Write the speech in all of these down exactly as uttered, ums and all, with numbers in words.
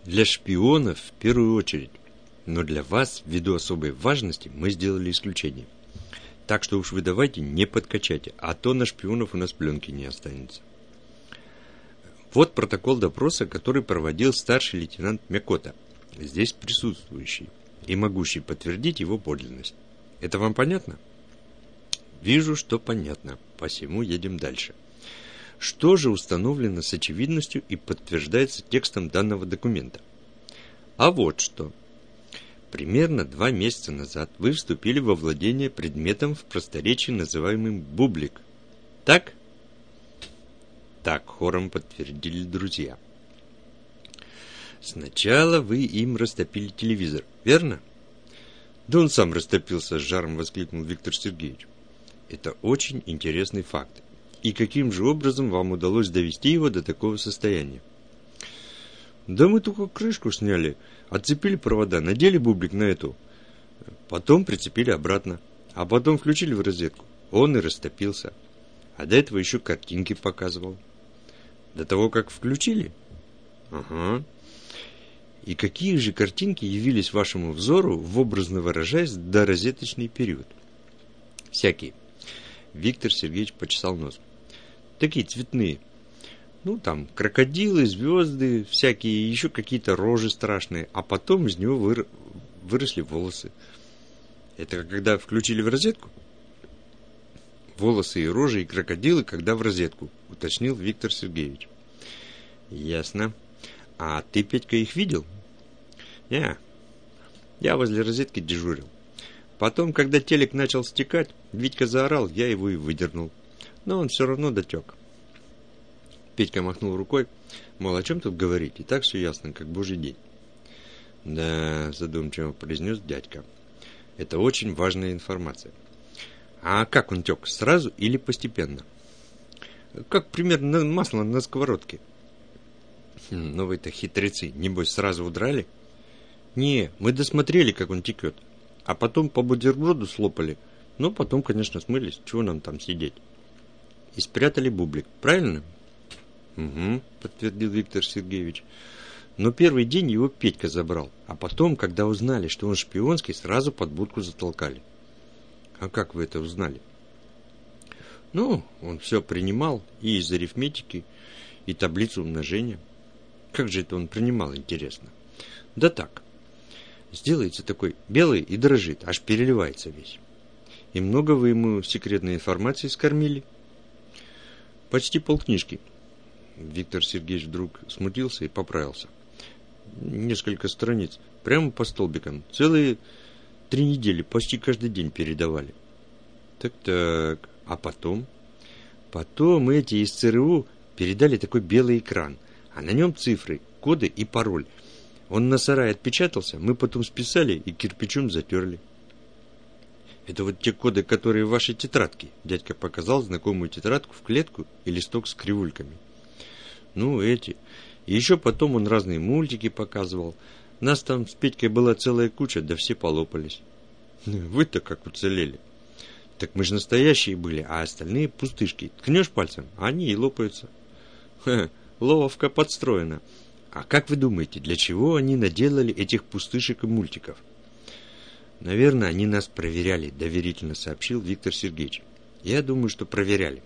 Для шпионов в первую очередь. Но для вас, ввиду особой важности, мы сделали исключение. Так что уж вы давайте не подкачайте, а то на шпионов у нас пленки не останется. Вот протокол допроса, который проводил старший лейтенант Мякота, здесь присутствующий и могущий подтвердить его подлинность. Это вам понятно? Вижу, что понятно. Посему едем дальше. Что же установлено с очевидностью и подтверждается текстом данного документа? А вот что. Примерно два месяца назад вы вступили во владение предметом в просторечии, называемым бублик. Так? Так, хором подтвердили друзья. Сначала вы им растопили телевизор, верно? Да он сам растопился, с жаром воскликнул Виктор Сергеевич. Это очень интересный факт. И каким же образом вам удалось довести его до такого состояния? Да мы только крышку сняли, отцепили провода, надели бублик на эту, потом прицепили обратно, а потом включили в розетку. Он и растопился. А до этого еще картинки показывал. До того, как включили? Ага. И какие же картинки явились вашему взору, в образно выражаясь, до розеточный период? Всякие. Виктор Сергеевич почесал нос. Такие цветные. Ну, там, крокодилы, звезды, всякие, еще какие-то рожи страшные. А потом из него выр... выросли волосы. Это когда включили в розетку? Волосы и рожи, и крокодилы, когда в розетку, уточнил Виктор Сергеевич. Ясно. А ты, Петька, их видел? Не. Я возле розетки дежурил. Потом, когда телек начал стекать, Витька заорал, я его и выдернул. Но он все равно дотек. Петька махнул рукой, мол, о чем тут говорить, и так все ясно, как божий день. Да, задумчиво произнес дядька. Это очень важная информация. А как он тек, сразу или постепенно? Как примерно масло на сковородке. Хм, ну вы-то хитрецы, небось сразу удрали? Не, мы досмотрели, как он текет. А потом по бутерброду слопали. Ну, потом, конечно, смылись, чего нам там сидеть. И спрятали бублик, правильно? Угу, подтвердил Виктор Сергеевич. Но первый день его Петька забрал. А потом, когда узнали, что он шпионский, сразу под будку затолкали. А как вы это узнали? Ну, он все принимал, и из арифметики, и таблицу умножения. Как же это он принимал, интересно? Да так. Сделается такой белый и дрожит, аж переливается весь. И много вы ему секретной информации скормили? Почти полкнижки. Виктор Сергеевич вдруг смутился и поправился. Несколько страниц, прямо по столбикам. Целые три недели, почти каждый день передавали. Так-так, а потом? Потом эти из ЦРУ передали такой белый экран, а на нем цифры, коды и пароль. Он на сарае отпечатался, мы потом списали и кирпичом затерли. Это вот те коды, которые в вашей тетрадке. Дядька показал знакомую тетрадку в клетку и листок с кривульками. Ну, эти. И еще потом он разные мультики показывал. Нас там с Петькой была целая куча, да все полопались. Вы-то как уцелели. Так мы же настоящие были, а остальные пустышки. Ткнешь пальцем, а они и лопаются. Ха, ловко подстроено. А как вы думаете, для чего они наделали этих пустышек и мультиков? Наверное, они нас проверяли, доверительно сообщил Виктор Сергеевич. Я думаю, что проверяли.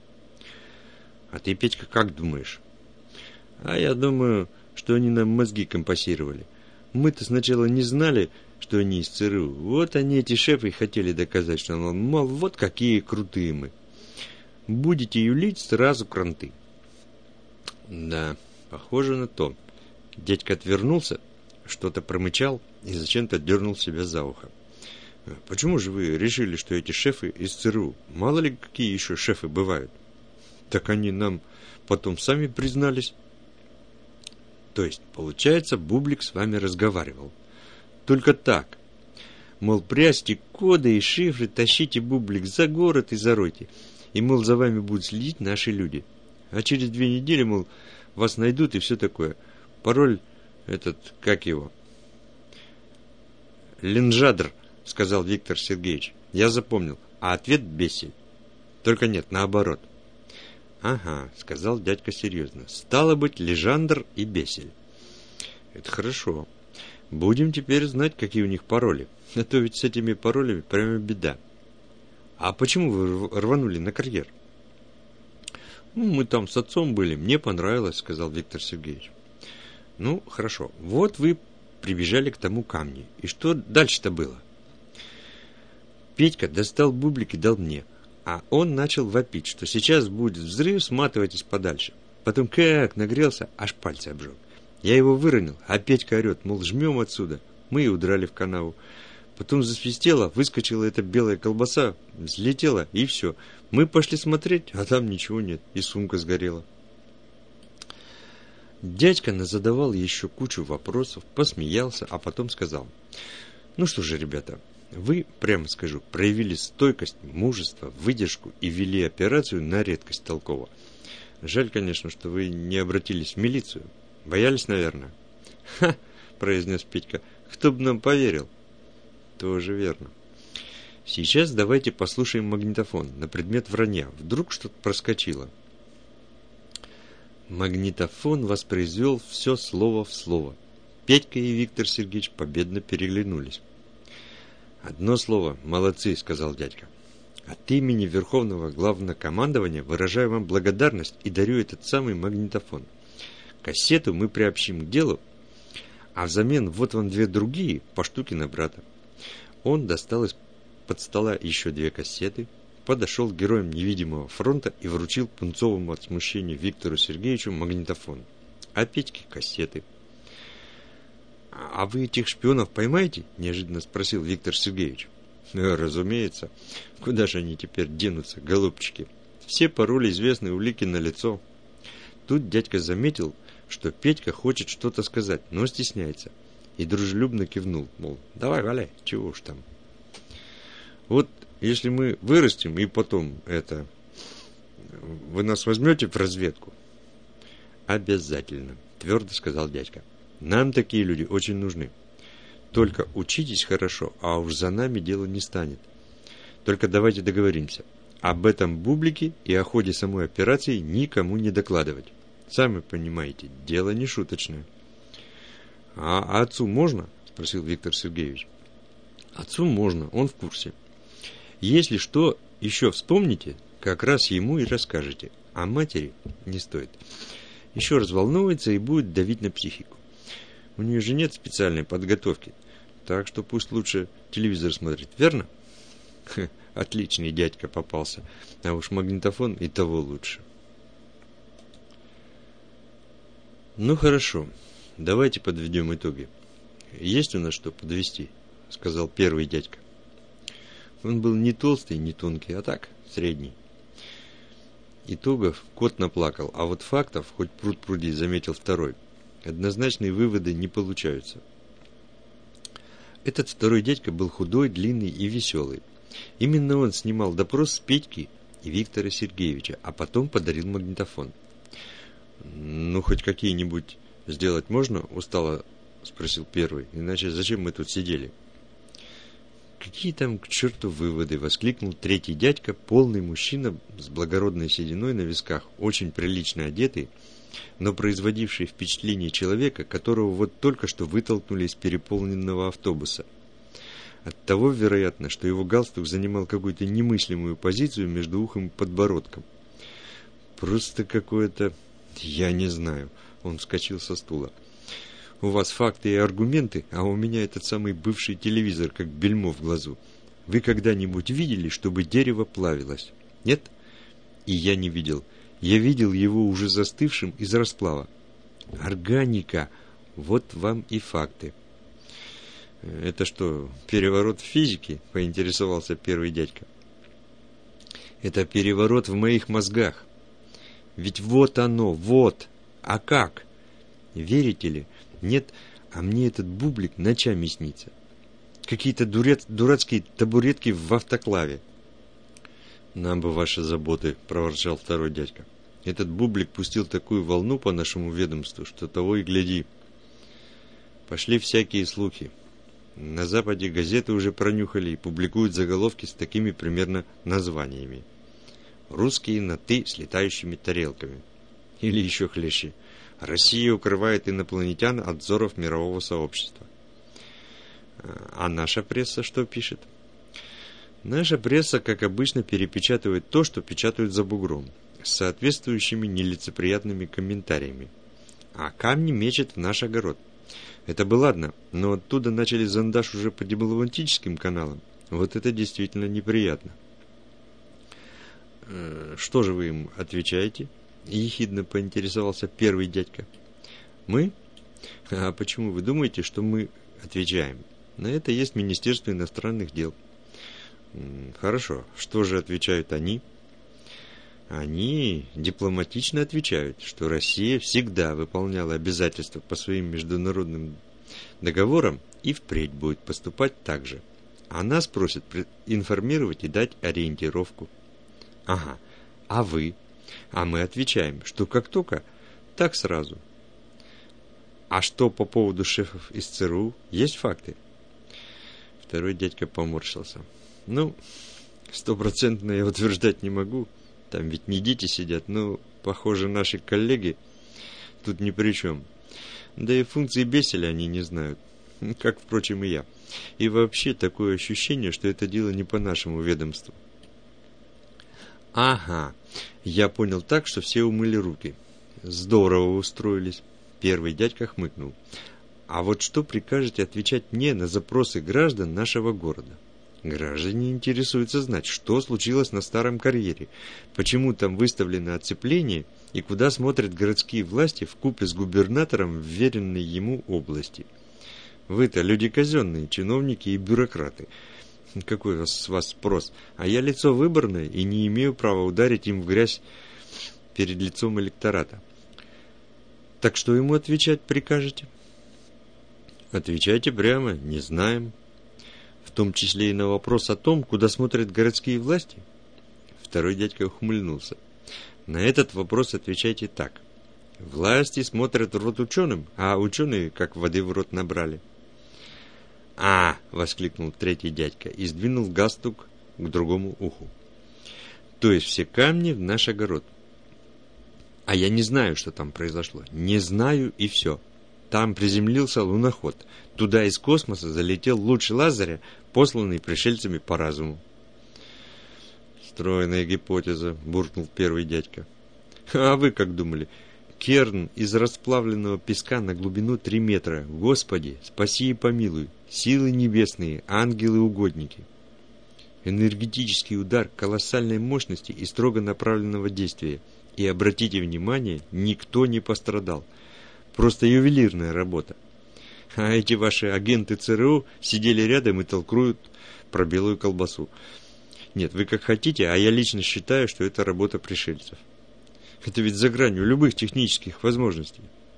А ты, Петька, как думаешь? А я думаю, что они нам мозги компасировали. Мы-то сначала не знали, что они из ЦРУ. Вот они, эти шефы, хотели доказать, что, мол, вот какие крутые мы. Будете юлить, сразу кранты. Да, похоже на то. Дядька отвернулся, что-то промычал и зачем-то дернул себя за ухо. Почему же вы решили, что эти шефы из ЦРУ? Мало ли, какие еще шефы бывают. Так они нам потом сами признались. То есть, получается, Бублик с вами разговаривал. Только так. Мол, прячьте коды и шифры, тащите Бублик за город и заройте. И, мол, за вами будут следить наши люди. А через две недели, мол, вас найдут и все такое. Пароль этот, как его? Ленжадр, сказал Виктор Сергеевич. Я запомнил. А ответ бесель. Только нет, наоборот. Ага, сказал дядька серьезно. Стало быть, Лежандр и Бесель. Это хорошо. Будем теперь знать, какие у них пароли. А то ведь с этими паролями прямо беда. А почему вы рванули на карьер? Ну, мы там с отцом были, мне понравилось, сказал Виктор Сергеевич. Ну, хорошо. Вот вы прибежали к тому камню. И что дальше-то было? Петька достал бублик и дал мне. А он начал вопить, что сейчас будет взрыв, сматывайтесь подальше. Потом как нагрелся, аж пальцы обжег. Я его выронил, а Петька орет, мол, жмем отсюда. Мы и удрали в канаву. Потом засвистело, выскочила эта белая колбаса, взлетела, и все. Мы пошли смотреть, а там ничего нет, и сумка сгорела. Дядька назадавал еще кучу вопросов, посмеялся, а потом сказал: ну что же, ребята, вы, прямо скажу, проявили стойкость, мужество, выдержку и вели операцию на редкость толково. Жаль, конечно, что вы не обратились в милицию. Боялись, наверное? Ха, произнес Петька, кто бы нам поверил? Тоже верно. Сейчас давайте послушаем магнитофон на предмет вранья. Вдруг что-то проскочило. Магнитофон воспроизвел все слово в слово. Петька и Виктор Сергеевич победно переглянулись. «Одно слово, молодцы», — сказал дядька. «От имени Верховного Главнокомандования выражаю вам благодарность и дарю этот самый магнитофон. Кассету мы приобщим к делу, а взамен вот вам две другие по штуке на брата». Он достал из-под стола еще две кассеты, подошел к героям невидимого фронта и вручил пунцовому от смущения Виктору Сергеевичу магнитофон, а Петьке кассеты. «А вы этих шпионов поймаете?» – неожиданно спросил Виктор Сергеевич. «Разумеется. Куда же они теперь денутся, голубчики? Все пароли известны, улики налицо». Тут дядька заметил, что Петька хочет что-то сказать, но стесняется, и дружелюбно кивнул, мол, давай, валяй, чего уж там. «Вот если мы вырастем, и потом это... Вы нас возьмете в разведку?» «Обязательно», – твердо сказал дядька. «Нам такие люди очень нужны. Только учитесь хорошо, а уж за нами дело не станет. Только давайте договоримся. Об этом бублике и о ходе самой операции никому не докладывать. Сами понимаете, дело не шуточное». «А отцу можно?» – спросил Виктор Сергеевич. «Отцу можно, он в курсе. Если что еще вспомните, как раз ему и расскажете. А матери не стоит. Еще разволнуется и будет давить на психику. У нее же нет специальной подготовки, так что пусть лучше телевизор смотрит, верно?» Ха, отличный дядька попался, а уж магнитофон и того лучше. «Ну хорошо, давайте подведем итоги. Есть у нас что подвести?» — сказал первый дядька. Он был не толстый, не тонкий, а так, средний. Итогов кот наплакал, а вот фактов, хоть пруд пруди, заметил второй. Однозначные выводы не получаются. Этот второй дядька был худой, длинный и веселый. Именно он снимал допрос с Петьки и Виктора Сергеевича, а потом подарил магнитофон. «Ну, хоть какие-нибудь сделать можно?» — устало спросил первый. «Иначе зачем мы тут сидели?» «Какие там к черту выводы?» — воскликнул третий дядька, полный мужчина с благородной сединой на висках, очень прилично одетый, но производивший впечатление человека, которого вот только что вытолкнули из переполненного автобуса. Оттого, вероятно, что его галстук занимал какую-то немыслимую позицию между ухом и подбородком. «Просто какое-то... я не знаю». Он вскочил со стула. «У вас факты и аргументы, а у меня этот самый бывший телевизор, как бельмо в глазу. Вы когда-нибудь видели, чтобы дерево плавилось? Нет? И я не видел. Я видел его уже застывшим из расплава. Органика. Вот вам и факты». «Это что, переворот в физике?» — поинтересовался первый дядька. «Это переворот в моих мозгах. Ведь вот оно, вот. А как? Верите ли? Нет, а мне этот бублик ночами снится. Какие-то дурец, дурацкие табуретки в автоклаве». «Нам бы ваши заботы», — проворчал второй дядька. «Этот бублик пустил такую волну по нашему ведомству, что того и гляди. Пошли всякие слухи. На Западе газеты уже пронюхали и публикуют заголовки с такими примерно названиями. «Русские на «ты» с летающими тарелками». Или еще хлеще. Россия укрывает инопланетян от взоров мирового сообщества. А наша пресса что пишет? Наша пресса, как обычно, перепечатывает то, что печатают за бугром, с соответствующими нелицеприятными комментариями. А камни мечет в наш огород. Это бы ладно, но оттуда начали зондаж уже по дипломатическим каналам. Вот это действительно неприятно. «Что же вы им отвечаете?» — ехидно поинтересовался первый дядька. «Мы? А почему вы думаете, что мы отвечаем? На это есть Министерство иностранных дел». «Хорошо. Что же отвечают они?» Они дипломатично отвечают, что Россия всегда выполняла обязательства по своим международным договорам и впредь будет поступать так же. А нас просят информировать и дать ориентировку. Ага, а вы? А мы отвечаем, что как только, так сразу. А что по поводу шефов из ЦРУ? Есть факты? Второй дядька поморщился. Ну, стопроцентно я утверждать не могу. Там ведь не дети сидят, но, похоже, наши коллеги тут ни при чем. Да и функции Бесселя они не знают, как, впрочем, и я. И вообще такое ощущение, что это дело не по нашему ведомству. Ага, я понял так, что все умыли руки. Здорово устроились. Первый дядька хмыкнул. А вот что прикажете отвечать мне на запросы граждан нашего города? Граждане интересуются знать, что случилось на старом карьере, почему там выставлено оцепление и куда смотрят городские власти вкупе с губернатором вверенной ему области. Вы-то люди казенные, чиновники и бюрократы. Какой у вас, с вас спрос? А я лицо выборное и не имею права ударить им в грязь перед лицом электората. Так что ему отвечать прикажете? Отвечайте прямо, не знаем. В том числе и на вопрос о том, куда смотрят городские власти? Второй дядька ухмыльнулся. На этот вопрос отвечайте так. Власти смотрят в рот ученым, а ученые как воды в рот набрали. «А!» — воскликнул третий дядька и сдвинул галстук к другому уху. «То есть все камни в наш огород. А я не знаю, что там произошло. Не знаю и все. Там приземлился луноход. Туда из космоса залетел луч лазеря, посланный пришельцами по разуму». «Стройная гипотеза», — буркнул первый дядька. «А вы как думали? Керн из расплавленного песка на глубину три метра. Господи, спаси и помилуй. Силы небесные, ангелы-угодники». Энергетический удар колоссальной мощности и строго направленного действия. И обратите внимание, никто не пострадал. Просто ювелирная работа. А эти ваши агенты ЦРУ сидели рядом и толкуют про белую колбасу. Нет, вы как хотите, а я лично считаю, что это работа пришельцев. Это ведь за гранью любых технических возможностей.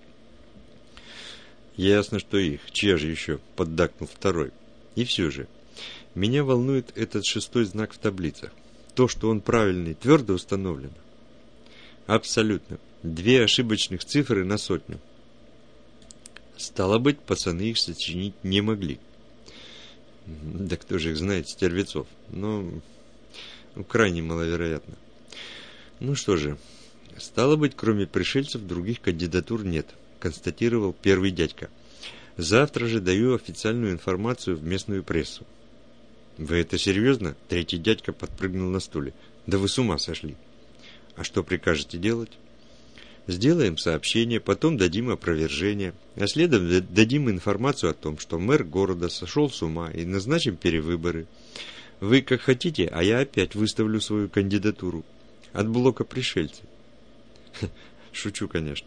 Ясно, что их. Чья же еще? Поддакнул второй. И все же, меня волнует этот шестой знак в таблицах. То, что он правильный, твердо установлено. Абсолютно. Две ошибочных цифры на сотню. Стало быть, пацаны их сочинить не могли. Да кто же их знает, стервецов. Но ну, крайне маловероятно. Ну что же, стало быть, кроме пришельцев других кандидатур нет, констатировал первый дядька. Завтра же даю официальную информацию в местную прессу. Вы это серьезно? Третий дядька подпрыгнул на стуле. Да вы с ума сошли. А что прикажете делать? Сделаем сообщение, потом дадим опровержение, а следом дадим информацию о том, что мэр города сошел с ума, и назначим перевыборы. Вы как хотите, а я опять выставлю свою кандидатуру. От блока пришельцев. Шучу, конечно.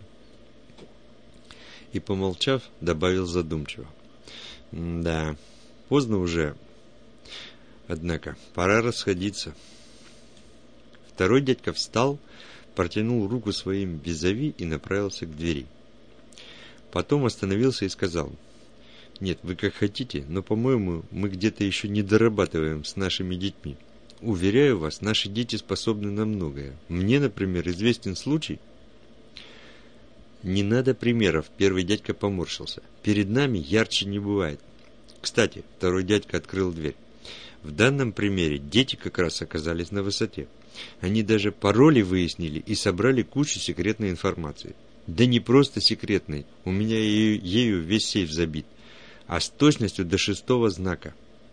И, помолчав, добавил задумчиво. Да, поздно уже. Однако, пора расходиться. Второй дядька встал, протянул руку своим визави и направился к двери. Потом остановился и сказал: «Нет, вы как хотите, но, по-моему, мы где-то еще не дорабатываем с нашими детьми. Уверяю вас, наши дети способны на многое. Мне, например, известен случай...» «Не надо примеров», — первый дядька поморщился. «Перед нами ярче не бывает. Кстати», — второй дядька открыл дверь, «в данном примере дети как раз оказались на высоте. Они даже пароли выяснили и собрали кучу секретной информации. Да не просто секретной, у меня ею, ею весь сейф забит, а с точностью до шестого знака.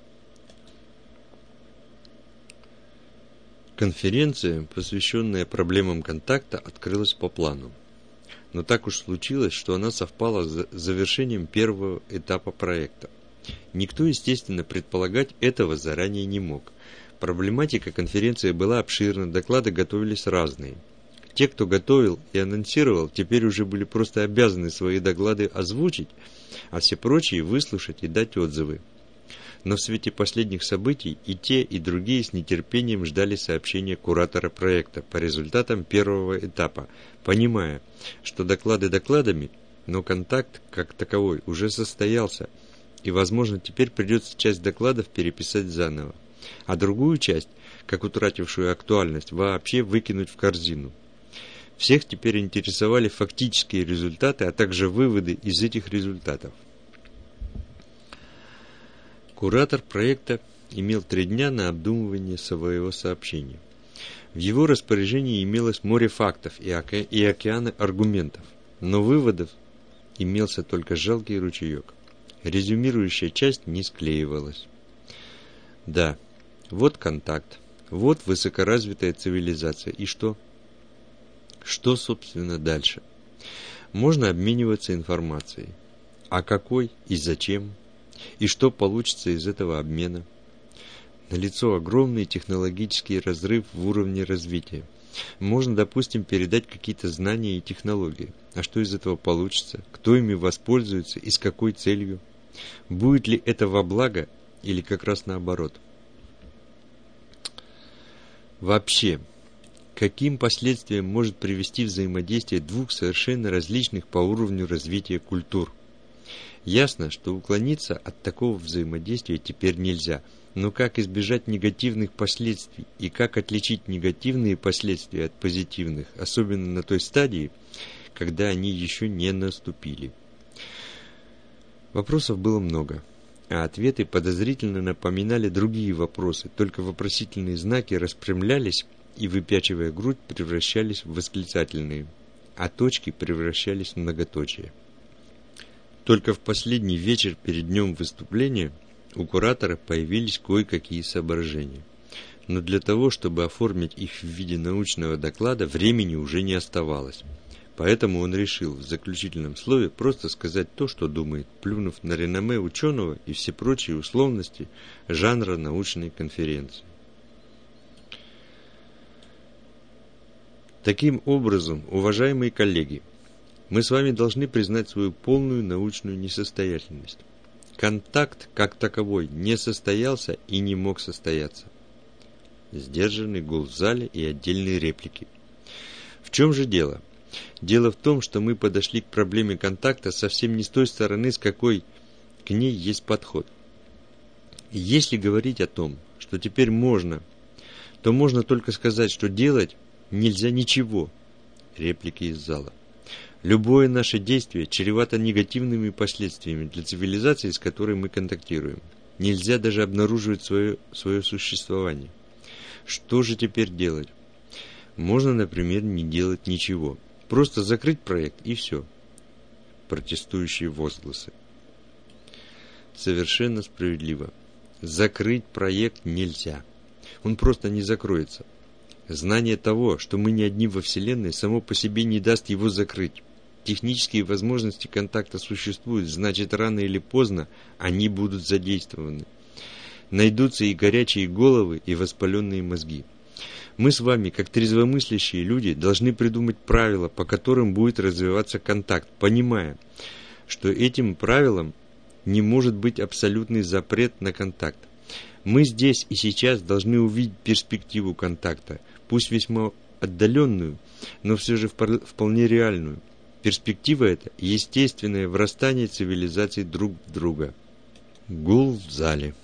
Конференция, посвященная проблемам контакта, открылась по плану. Но так уж случилось, что она совпала с завершением первого этапа проекта. Никто, естественно, предполагать этого заранее не мог. Проблематика конференции была обширна, доклады готовились разные. Те, кто готовил и анонсировал, теперь уже были просто обязаны свои доклады озвучить, а все прочие выслушать и дать отзывы. Но в свете последних событий и те, и другие с нетерпением ждали сообщения куратора проекта по результатам первого этапа, понимая, что доклады докладами, но контакт как таковой уже состоялся, и, возможно, теперь придется часть докладов переписать заново, а другую часть, как утратившую актуальность, вообще выкинуть в корзину. Всех теперь интересовали фактические результаты, а также выводы из этих результатов. Куратор проекта имел три дня на обдумывание своего сообщения. В его распоряжении имелось море фактов и, оке... и океаны аргументов, но выводов имелся только жалкий ручеек. Резюмирующая часть не склеивалась. Да, вот контакт, вот высокоразвитая цивилизация. И что? Что, собственно, дальше? Можно обмениваться информацией. А какой и зачем? И что получится из этого обмена? Налицо огромный технологический разрыв в уровне развития. Можно, допустим, передать какие-то знания и технологии. А что из этого получится? Кто ими воспользуется и с какой целью? Будет ли это во благо или как раз наоборот? Вообще, каким последствиям может привести взаимодействие двух совершенно различных по уровню развития культур? Ясно, что уклониться от такого взаимодействия теперь нельзя, но как избежать негативных последствий и как отличить негативные последствия от позитивных, особенно на той стадии, когда они еще не наступили? Вопросов было много, а ответы подозрительно напоминали другие вопросы, только вопросительные знаки распрямлялись и, выпячивая грудь, превращались в восклицательные, а точки превращались в многоточие. Только в последний вечер перед днем выступления у куратора появились кое-какие соображения. Но для того, чтобы оформить их в виде научного доклада, времени уже не оставалось. Поэтому он решил в заключительном слове просто сказать то, что думает, плюнув на реноме ученого и все прочие условности жанра научной конференции. Таким образом, уважаемые коллеги, мы с вами должны признать свою полную научную несостоятельность. Контакт, как таковой, не состоялся и не мог состояться. Сдержанный гул в зале и отдельные реплики. В чем же дело? Дело в том, что мы подошли к проблеме контакта совсем не с той стороны, с какой к ней есть подход. И если говорить о том, что теперь можно, то можно только сказать, что делать нельзя ничего. Реплики из зала. Любое наше действие чревато негативными последствиями для цивилизации, с которой мы контактируем. Нельзя даже обнаруживать свое, свое существование. Что же теперь делать? Можно, например, не делать ничего. Просто закрыть проект и все. Протестующие возгласы. Совершенно справедливо. Закрыть проект нельзя. Он просто не закроется. Знание того, что мы не одни во Вселенной, само по себе не даст его закрыть. Технические возможности контакта существуют, значит, рано или поздно они будут задействованы. Найдутся и горячие головы, и воспаленные мозги. Мы с вами, как трезвомыслящие люди, должны придумать правила, по которым будет развиваться контакт, понимая, что этим правилам не может быть абсолютный запрет на контакт. Мы здесь и сейчас должны увидеть перспективу контакта, пусть весьма отдаленную, но все же вполне реальную. Перспектива эта – естественное врастание цивилизаций друг в друга. Гул в зале.